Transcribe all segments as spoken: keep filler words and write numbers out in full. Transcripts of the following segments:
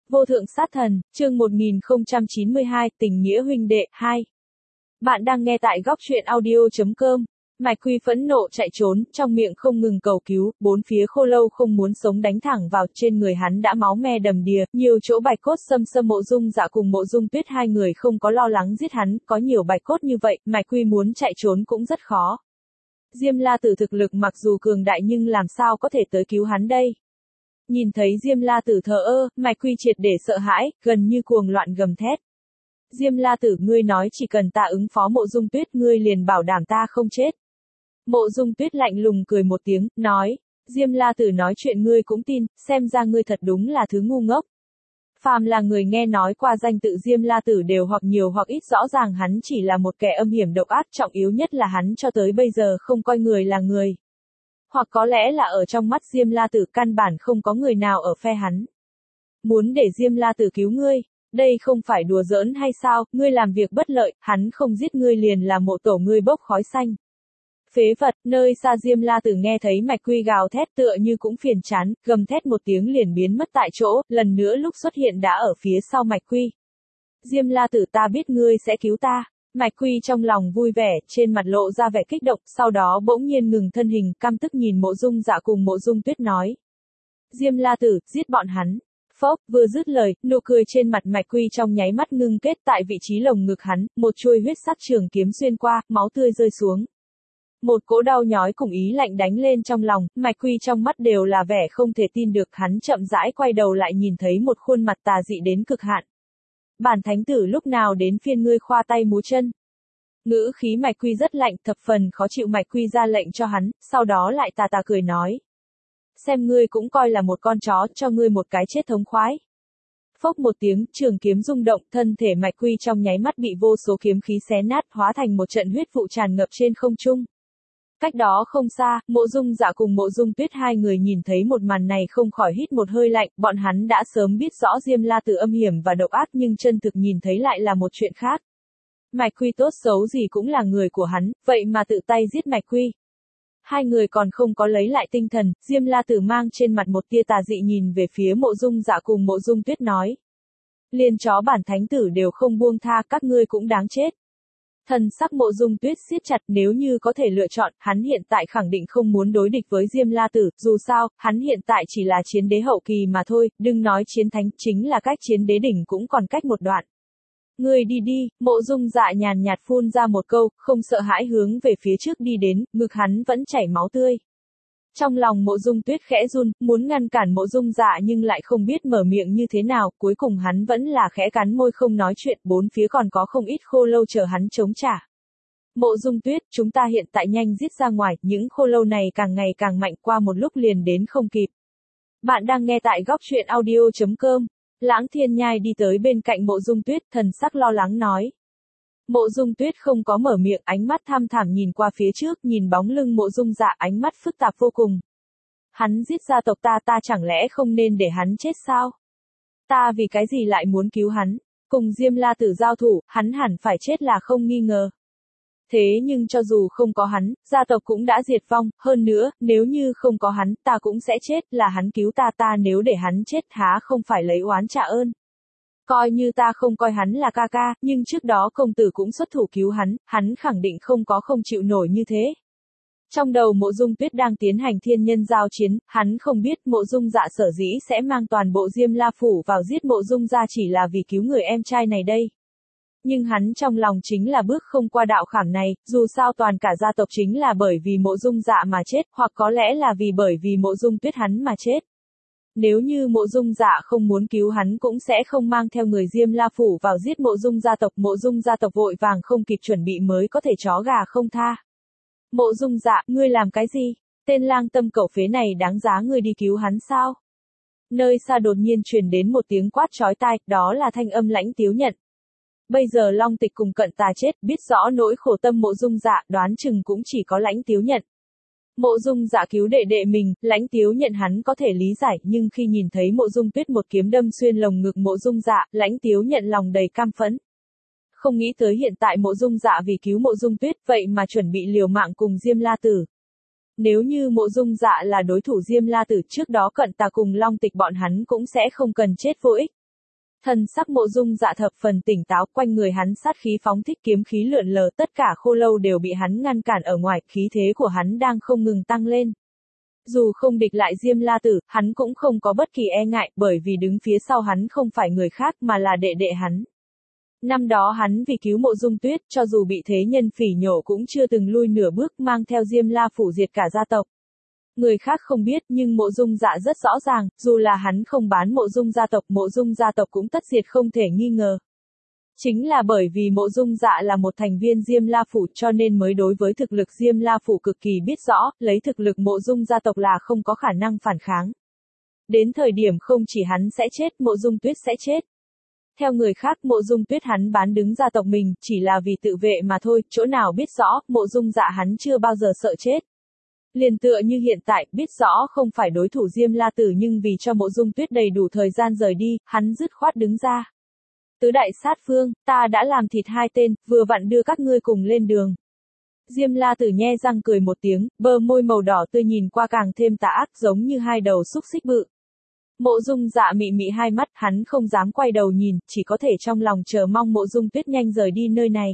Vô thượng sát thần, chương một nghìn không trăm chín mươi hai, tình nghĩa huynh đệ, hai. Bạn đang nghe tại góc truyện audio chấm com. Mạch Quy phẫn nộ chạy trốn, trong miệng không ngừng cầu cứu, bốn phía Khô Lâu không muốn sống đánh thẳng vào, trên người hắn đã máu me đầm đìa, nhiều chỗ bạch cốt xâm xâm. Mộ Dung Dạ cùng Mộ Dung Tuyết hai người không có lo lắng giết hắn, có nhiều bạch cốt như vậy, Mạch Quy muốn chạy trốn cũng rất khó. Diêm La Tử thực lực mặc dù cường đại nhưng làm sao có thể tới cứu hắn đây? Nhìn thấy Diêm La Tử thờ ơ, Mạch Quy triệt để sợ hãi, gần như cuồng loạn gầm thét. Diêm La Tử, ngươi nói chỉ cần ta ứng phó Mộ Dung Tuyết, ngươi liền bảo đảm ta không chết. Mộ Dung Tuyết lạnh lùng cười một tiếng, nói, Diêm La Tử nói chuyện ngươi cũng tin, xem ra ngươi thật đúng là thứ ngu ngốc. Phàm là người nghe nói qua danh tự Diêm La Tử đều hoặc nhiều hoặc ít rõ ràng hắn chỉ là một kẻ âm hiểm độc ác, trọng yếu nhất là hắn cho tới bây giờ không coi người là người. Hoặc có lẽ là ở trong mắt Diêm La Tử căn bản không có người nào ở phe hắn. Muốn để Diêm La Tử cứu ngươi, đây không phải đùa giỡn hay sao, ngươi làm việc bất lợi, hắn không giết ngươi liền là mộ tổ ngươi bốc khói xanh. Phế vật, nơi xa Diêm La Tử nghe thấy Mạch Quy gào thét tựa như cũng phiền chán, gầm thét một tiếng liền biến mất tại chỗ, lần nữa lúc xuất hiện đã ở phía sau Mạch Quy. Diêm La Tử, ta biết ngươi sẽ cứu ta. Mạch Quy trong lòng vui vẻ, trên mặt lộ ra vẻ kích động, sau đó bỗng nhiên ngừng thân hình, căm tức nhìn Mộ Dung Dạ cùng Mộ Dung Tuyết nói. Diêm La Tử, giết bọn hắn. Phốc, vừa dứt lời, nụ cười trên mặt Mạch Quy trong nháy mắt ngưng kết tại vị trí lồng ngực hắn, một chuôi huyết sắc trường kiếm xuyên qua, máu tươi rơi xuống. Một cỗ đau nhói cùng ý lạnh đánh lên trong lòng, Mạch Quy trong mắt đều là vẻ không thể tin được, hắn chậm rãi quay đầu lại nhìn thấy một khuôn mặt tà dị đến cực hạn. Bản thánh tử, lúc nào đến phiên ngươi khoa tay múa chân? Ngữ khí Mạch Quy rất lạnh, thập phần khó chịu. Mạch Quy ra lệnh cho hắn, sau đó lại tà tà cười nói. Xem ngươi cũng coi là một con chó, cho ngươi một cái chết thống khoái. Phốc một tiếng, trường kiếm rung động, thân thể Mạch Quy trong nháy mắt bị vô số kiếm khí xé nát, hóa thành một trận huyết vụ tràn ngập trên không trung. Cách đó không xa, Mộ Dung Dạ cùng Mộ Dung Tuyết hai người nhìn thấy một màn này không khỏi hít một hơi lạnh, bọn hắn đã sớm biết rõ Diêm La Tử âm hiểm và độc ác nhưng chân thực nhìn thấy lại là một chuyện khác. Mạch Quy tốt xấu gì cũng là người của hắn, vậy mà tự tay giết Mạch Quy. Hai người còn không có lấy lại tinh thần, Diêm La Tử mang trên mặt một tia tà dị nhìn về phía Mộ Dung Dạ cùng Mộ Dung Tuyết nói. Liền chó bản thánh tử đều không buông tha, các ngươi cũng đáng chết. Thần sắc Mộ Dung Tuyết siết chặt, nếu như có thể lựa chọn, hắn hiện tại khẳng định không muốn đối địch với Diêm La Tử, dù sao, hắn hiện tại chỉ là chiến đế hậu kỳ mà thôi, đừng nói chiến thánh, chính là cách chiến đế đỉnh cũng còn cách một đoạn. Ngươi đi đi, Mộ Dung Dạ nhàn nhạt phun ra một câu, không sợ hãi hướng về phía trước đi đến, ngực hắn vẫn chảy máu tươi. Trong lòng Mộ Dung Tuyết khẽ run, muốn ngăn cản Mộ Dung Dạ nhưng lại không biết mở miệng như thế nào, cuối cùng hắn vẫn là khẽ cắn môi không nói chuyện, bốn phía còn có không ít Khô Lâu chờ hắn chống trả. Mộ Dung Tuyết, chúng ta hiện tại nhanh giết ra ngoài, những Khô Lâu này càng ngày càng mạnh, qua một lúc liền đến không kịp. Bạn đang nghe tại góc truyện audio chấm com. Lãng Thiên Nhai đi tới bên cạnh Mộ Dung Tuyết, thần sắc lo lắng nói. Mộ Dung Tuyết không có mở miệng, ánh mắt tham thẳm nhìn qua phía trước, nhìn bóng lưng Mộ Dung Dạ, ánh mắt phức tạp vô cùng. Hắn giết gia tộc ta, ta chẳng lẽ không nên để hắn chết sao? Ta vì cái gì lại muốn cứu hắn? Cùng Diêm La Tử giao thủ, hắn hẳn phải chết là không nghi ngờ. Thế nhưng cho dù không có hắn, gia tộc cũng đã diệt vong, hơn nữa, nếu như không có hắn, ta cũng sẽ chết, là hắn cứu ta, ta nếu để hắn chết há không phải lấy oán trả ơn. Coi như ta không coi hắn là ca ca, nhưng trước đó công tử cũng xuất thủ cứu hắn, hắn khẳng định không có không chịu nổi như thế. Trong đầu Mộ Dung Tuyết đang tiến hành thiên nhân giao chiến, hắn không biết Mộ Dung Dạ sở dĩ sẽ mang toàn bộ Diêm La Phủ vào giết Mộ Dung Gia chỉ là vì cứu người em trai này đây. Nhưng hắn trong lòng chính là bước không qua đạo khảm này, dù sao toàn cả gia tộc chính là bởi vì Mộ Dung Dạ mà chết, hoặc có lẽ là vì bởi vì Mộ Dung Tuyết hắn mà chết. Nếu như Mộ Dung Dạ không muốn cứu hắn cũng sẽ không mang theo người Diêm La Phủ vào giết Mộ Dung gia tộc, Mộ Dung gia tộc vội vàng không kịp chuẩn bị mới có thể chó gà không tha. Mộ Dung Dạ, ngươi làm cái gì? Tên lang tâm cẩu phế này đáng giá ngươi đi cứu hắn sao? Nơi xa đột nhiên truyền đến một tiếng quát chói tai, đó là thanh âm Lãnh Tiếu Nhận. Bây giờ Long Tịch cùng Cận Tà chết, biết rõ nỗi khổ tâm Mộ Dung Dạ, đoán chừng cũng chỉ có Lãnh Tiếu Nhận. Mộ Dung Dạ cứu đệ đệ mình, Lãnh Tiếu Nhận hắn có thể lý giải, nhưng khi nhìn thấy Mộ Dung Tuyết một kiếm đâm xuyên lồng ngực Mộ Dung Dạ, Lãnh Tiếu Nhận lòng đầy cam phẫn. Không nghĩ tới hiện tại Mộ Dung Dạ vì cứu Mộ Dung Tuyết, vậy mà chuẩn bị liều mạng cùng Diêm La Tử. Nếu như Mộ Dung Dạ là đối thủ Diêm La Tử, trước đó Cận Tà cùng Long Tịch bọn hắn cũng sẽ không cần chết vô ích. Thần sắc Mộ Dung Dạ thập phần tỉnh táo, quanh người hắn sát khí phóng thích, kiếm khí lượn lờ, tất cả khô lâu đều bị hắn ngăn cản ở ngoài, khí thế của hắn đang không ngừng tăng lên. Dù không địch lại Diêm La Tử, hắn cũng không có bất kỳ e ngại, bởi vì đứng phía sau hắn không phải người khác mà là đệ đệ hắn. Năm đó hắn vì cứu Mộ Dung Tuyết, cho dù bị thế nhân phỉ nhổ cũng chưa từng lui nửa bước, mang theo Diêm La phủ diệt cả gia tộc. Người khác không biết nhưng Mộ Dung Dạ rất rõ ràng, dù là hắn không bán Mộ Dung gia tộc, Mộ Dung gia tộc cũng tất diệt không thể nghi ngờ. Chính là bởi vì Mộ Dung Dạ là một thành viên Diêm La phủ cho nên mới đối với thực lực Diêm La phủ cực kỳ biết rõ, lấy thực lực Mộ Dung gia tộc là không có khả năng phản kháng. Đến thời điểm không chỉ hắn sẽ chết, Mộ Dung Tuyết sẽ chết. Theo người khác, Mộ Dung Tuyết hắn bán đứng gia tộc mình, chỉ là vì tự vệ mà thôi, chỗ nào biết rõ, Mộ Dung Dạ hắn chưa bao giờ sợ chết. Liền tựa như hiện tại, biết rõ không phải đối thủ Diêm La Tử nhưng vì cho Mộ Dung Tuyết đầy đủ thời gian rời đi, hắn dứt khoát đứng ra. Tứ đại sát phương, ta đã làm thịt hai tên, vừa vặn đưa các ngươi cùng lên đường. Diêm La Tử nhe răng cười một tiếng, bờ môi màu đỏ tươi nhìn qua càng thêm tà ác, giống như hai đầu xúc xích bự. Mộ Dung Dạ mị mị hai mắt, hắn không dám quay đầu nhìn, chỉ có thể trong lòng chờ mong Mộ Dung Tuyết nhanh rời đi nơi này.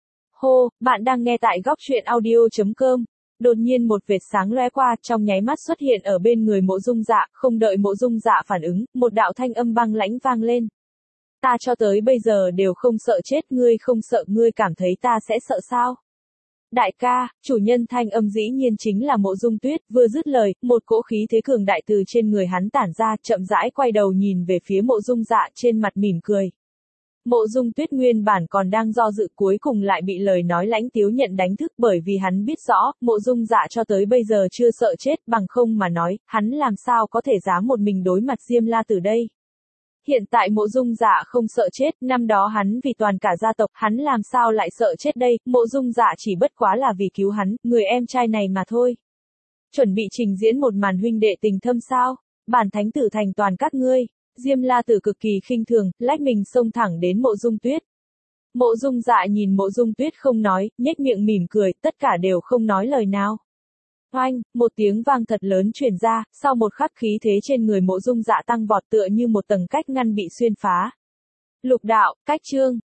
Hô, bạn đang nghe tại góc truyện audio chấm com. Đột nhiên một vệt sáng lóe qua, trong nháy mắt xuất hiện ở bên người Mộ Dung Dạ, không đợi Mộ Dung Dạ phản ứng, một đạo thanh âm băng lãnh vang lên. Ta cho tới bây giờ đều không sợ chết, ngươi không sợ, ngươi cảm thấy ta sẽ sợ sao? Đại ca, chủ nhân thanh âm dĩ nhiên chính là Mộ Dung Tuyết, vừa dứt lời, một cỗ khí thế cường đại từ trên người hắn tản ra, chậm rãi quay đầu nhìn về phía Mộ Dung Dạ, trên mặt mỉm cười. Mộ Dung Tuyết nguyên bản còn đang do dự, cuối cùng lại bị lời nói lãnh tiếu nhận đánh thức, bởi vì hắn biết rõ, Mộ Dung Dạ cho tới bây giờ chưa sợ chết, bằng không mà nói, hắn làm sao có thể dám một mình đối mặt Diêm La Tử đây. Hiện tại Mộ Dung Dạ không sợ chết, năm đó hắn vì toàn cả gia tộc, hắn làm sao lại sợ chết đây, Mộ Dung Dạ chỉ bất quá là vì cứu hắn, người em trai này mà thôi. Chuẩn bị trình diễn một màn huynh đệ tình thâm sao, bản thánh tử thành toàn các ngươi. Diêm La Tử cực kỳ khinh thường, lách mình xông thẳng đến Mộ Dung Tuyết. Mộ Dung Dạ nhìn Mộ Dung Tuyết không nói, nhếch miệng mỉm cười, tất cả đều không nói lời nào. Oanh, một tiếng vang thật lớn truyền ra, sau một khắc khí thế trên người Mộ Dung Dạ tăng vọt tựa như một tầng cách ngăn bị xuyên phá. Lục đạo, cách chương.